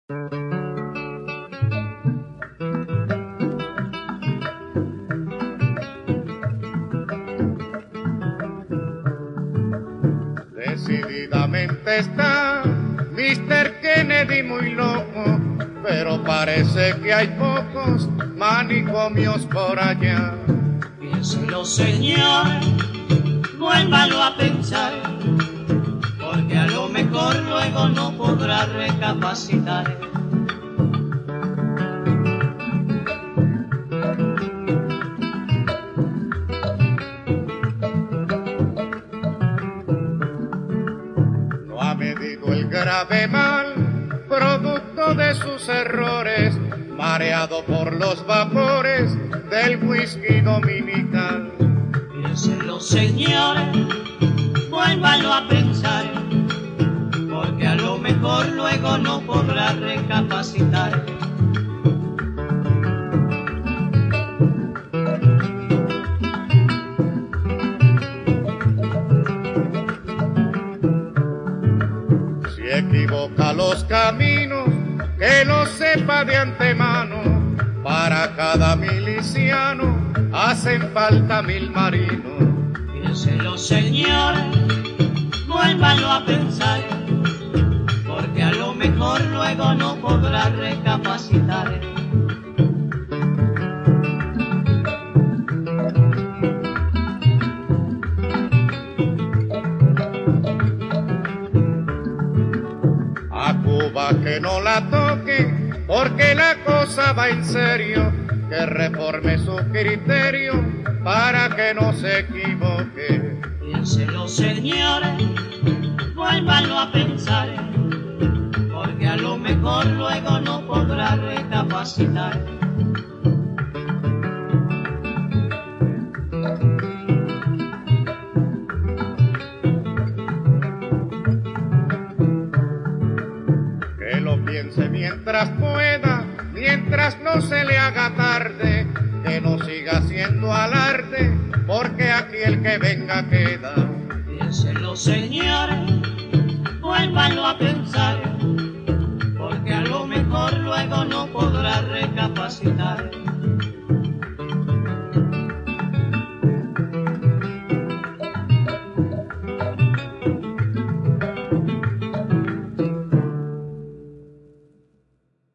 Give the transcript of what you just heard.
Decididamente está Mr. Kennedy muy loco, pero parece que hay pocos manicomios por allá. Piénselo, señores, vuélvalo a pensar, porque a lo mejor luego no podrá recapacitar. No ha medido el grave mal, producto de sus errores, mareado por los vapores del whisky dominical. Piénselo, señores, vuélvalo a pensar, porque a lo mejor luego no podrá recapacitar. Si equivoca los caminos, que lo sepa de antemano. Para cada miliciano hacen falta 1000 marinos. Piénselo, señores, vuélvalo a pensar, porque a lo mejor luego no podrá recapacitar. A Cuba que no la toque, porque la cosa va en serio, que reforme su criterio para que no se equivoque. Piénselo, señores, vuélvalo a pensar, porque a lo mejor luego no podrá recapacitar. Que lo piense mientras pueda, mientras no se le haga tarde, que no siga haciendo alarde, porque aquí el que venga queda. Piénselo, señores, vuélvalo a pensar, porque a lo mejor luego no podrá recapacitar.